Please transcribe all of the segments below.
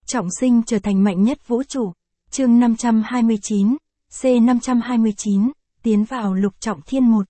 Trọng sinh trở thành mạnh nhất vũ trụ. Chương 529, C529, tiến vào lục trọng thiên 1.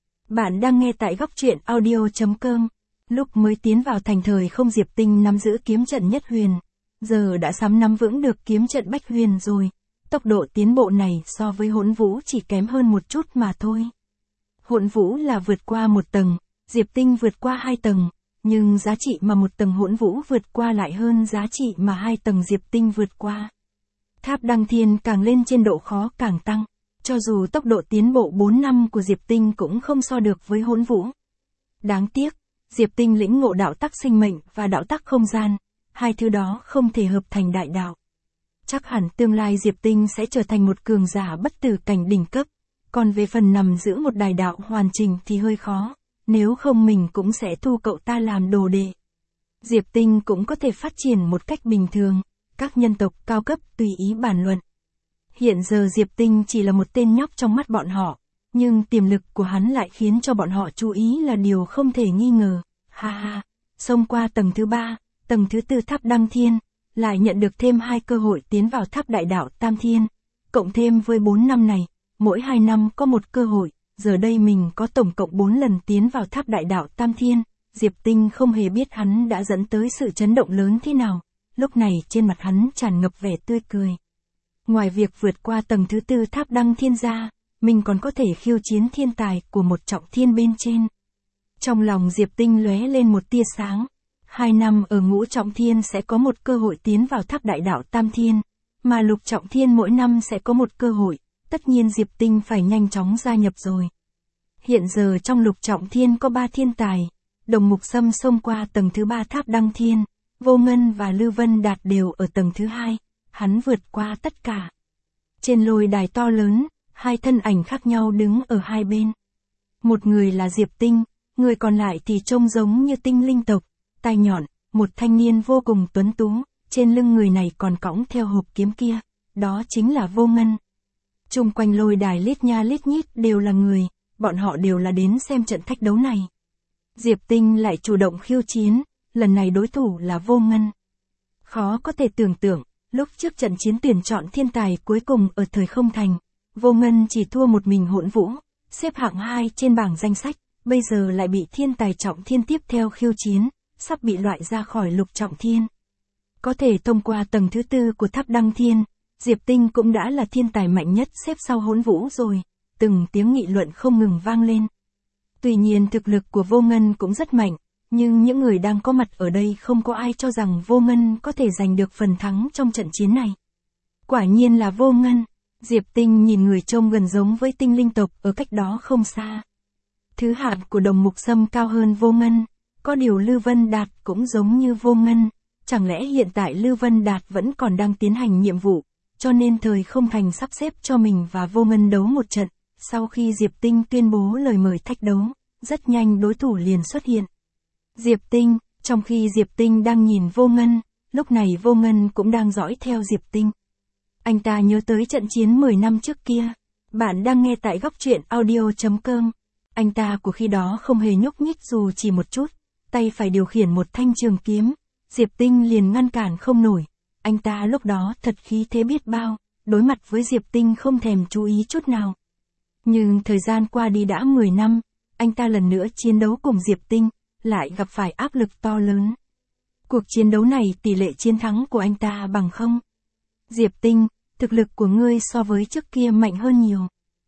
Bạn đang nghe tại góc truyện audio.com. Lúc mới tiến vào thành thời không, Diệp Tinh nắm giữ kiếm trận nhất huyền. Giờ đã sắm nắm vững được kiếm trận bách huyền rồi. Tốc độ tiến bộ này so với Hỗn Vũ chỉ kém hơn một chút mà thôi. Hỗn Vũ là vượt qua một tầng, Diệp Tinh vượt qua 2 tầng. Nhưng giá trị mà một tầng Hỗn Vũ vượt qua lại hơn giá trị mà 2 tầng Diệp Tinh vượt qua. Tháp đăng thiên càng lên trên độ khó càng tăng. Cho dù tốc độ tiến bộ 4 năm của Diệp Tinh cũng không so được với Hỗn Vũ. Đáng tiếc, Diệp Tinh lĩnh ngộ đạo tắc sinh mệnh và đạo tắc không gian, hai thứ đó không thể hợp thành đại đạo. Chắc hẳn tương lai Diệp Tinh sẽ trở thành một cường giả bất tử cảnh đỉnh cấp, còn về phần nằm giữ một đại đạo hoàn chỉnh thì hơi khó, nếu không mình cũng sẽ thu cậu ta làm đồ đệ. Diệp Tinh cũng có thể phát triển một cách bình thường, các nhân tộc cao cấp tùy ý bàn luận. Hiện giờ Diệp Tinh chỉ là một tên nhóc trong mắt bọn họ, nhưng tiềm lực của hắn lại khiến cho bọn họ chú ý là điều không thể nghi ngờ. Ha ha, xông qua tầng thứ 3, tầng thứ 4 tháp đăng thiên, lại nhận được thêm 2 cơ hội tiến vào tháp đại đạo tam thiên, cộng thêm với 4 năm này, mỗi 2 năm có một cơ hội, giờ đây mình có tổng cộng 4 lần tiến vào tháp đại đạo tam thiên. Diệp Tinh không hề biết hắn đã dẫn tới sự chấn động lớn thế nào, lúc này trên mặt hắn tràn ngập vẻ tươi cười. Ngoài việc vượt qua tầng thứ 4 tháp đăng thiên ra, mình còn có thể khiêu chiến thiên tài của một trọng thiên bên trên. Trong lòng Diệp Tinh lóe lên một tia sáng. 2 năm ở ngũ trọng thiên sẽ có một cơ hội tiến vào tháp đại đạo tam thiên, mà lục trọng thiên mỗi năm sẽ có một cơ hội, tất nhiên Diệp Tinh phải nhanh chóng gia nhập rồi. Hiện giờ trong lục trọng thiên có 3 thiên tài, Đồng Mục Sâm xông qua tầng thứ 3 tháp đăng thiên, Vô Ngân và Lư Vân Đạt đều ở tầng thứ 2, hắn vượt qua tất cả. Trên lôi đài to lớn, 2 thân ảnh khác nhau đứng ở hai bên. Một người là Diệp Tinh, người còn lại thì trông giống như tinh linh tộc, tai nhọn, một thanh niên vô cùng tuấn tú, trên lưng người này còn cõng theo hộp kiếm kia, đó chính là Vô Ngân. Chung quanh lôi đài lít nha lít nhít đều là người, bọn họ đều là đến xem trận thách đấu này. Diệp Tinh lại chủ động khiêu chiến, lần này đối thủ là Vô Ngân. Khó có thể tưởng tượng, lúc trước trận chiến tuyển chọn thiên tài cuối cùng ở thời không thành, Vô Ngân chỉ thua một mình Hỗn Vũ, xếp hạng 2 trên bảng danh sách, bây giờ lại bị thiên tài trọng thiên tiếp theo khiêu chiến, sắp bị loại ra khỏi lục trọng thiên. Có thể thông qua tầng thứ 4 của tháp đăng thiên, Diệp Tinh cũng đã là thiên tài mạnh nhất xếp sau Hỗn Vũ rồi, từng tiếng nghị luận không ngừng vang lên. Tuy nhiên thực lực của Vô Ngân cũng rất mạnh, nhưng những người đang có mặt ở đây không có ai cho rằng Vô Ngân có thể giành được phần thắng trong trận chiến này. Quả nhiên là Vô Ngân. Diệp Tinh nhìn người trông gần giống với tinh linh tộc ở cách đó không xa. Thứ hạng của Đồng Mục Sâm cao hơn Vô Ngân, có điều Lư Vân Đạt cũng giống như Vô Ngân, chẳng lẽ hiện tại Lư Vân Đạt vẫn còn đang tiến hành nhiệm vụ, cho nên thời không thành sắp xếp cho mình và Vô Ngân đấu một trận. Sau khi Diệp Tinh tuyên bố lời mời thách đấu, rất nhanh đối thủ liền xuất hiện. Diệp Tinh, trong khi Diệp Tinh đang nhìn Vô Ngân, lúc này Vô Ngân cũng đang dõi theo Diệp Tinh. Anh ta nhớ tới trận chiến 10 năm trước kia. Bạn đang nghe tại góc truyện audio.com. Anh ta của khi đó không hề nhúc nhích dù chỉ một chút, tay phải điều khiển một thanh trường kiếm, Diệp Tinh liền ngăn cản không nổi. Anh ta lúc đó thật khí thế biết bao, đối mặt với Diệp Tinh không thèm chú ý chút nào. Nhưng thời gian qua đi đã 10 năm, anh ta lần nữa chiến đấu cùng Diệp Tinh, lại gặp phải áp lực to lớn. Cuộc chiến đấu này tỷ lệ chiến thắng của anh ta bằng không. Diệp Tinh, thực lực của ngươi so với trước kia mạnh hơn nhiều.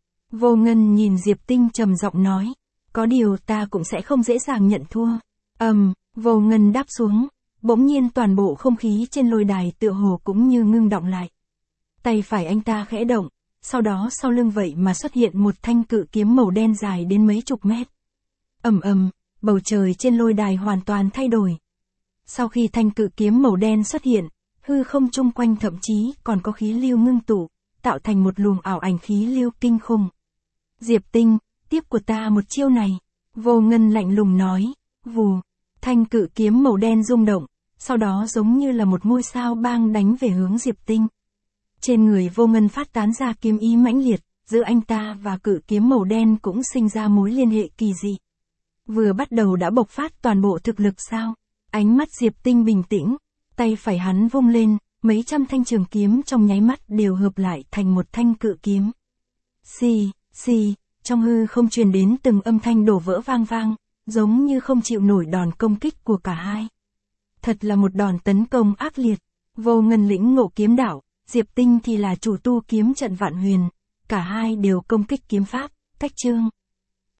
Vô Ngân nhìn Diệp Tinh trầm giọng nói, có điều ta cũng sẽ không dễ dàng nhận thua. Vô Ngân đáp xuống, bỗng nhiên toàn bộ không khí trên lôi đài tựa hồ cũng như ngưng đọng lại. Tay phải anh ta khẽ động, sau đó sau lưng vậy mà xuất hiện một thanh cự kiếm màu đen dài đến mấy chục mét. Bầu trời trên lôi đài hoàn toàn thay đổi. Sau khi thanh cự kiếm màu đen xuất hiện, hư không chung quanh thậm chí còn có khí lưu ngưng tụ, tạo thành một luồng ảo ảnh khí lưu kinh khủng. Diệp Tinh, tiếp của ta một chiêu này. Vô Ngân lạnh lùng nói, vù, thanh cự kiếm màu đen rung động, sau đó giống như là một ngôi sao bang đánh về hướng Diệp Tinh. Trên người Vô Ngân phát tán ra kiếm ý mãnh liệt, giữa anh ta và cự kiếm màu đen cũng sinh ra mối liên hệ kỳ dị. Vừa bắt đầu đã bộc phát toàn bộ thực lực sao? Ánh mắt Diệp Tinh bình tĩnh, tay phải hắn vung lên, mấy trăm thanh trường kiếm trong nháy mắt đều hợp lại thành một thanh cự kiếm. Xì, xì, trong hư không truyền đến từng âm thanh đổ vỡ vang vang, giống như không chịu nổi đòn công kích của cả hai. Thật là một đòn tấn công ác liệt. Vô Ngân lĩnh ngộ kiếm đạo, Diệp Tinh thì là chủ tu kiếm trận Vạn Huyền, cả hai đều công kích kiếm pháp, cách chương.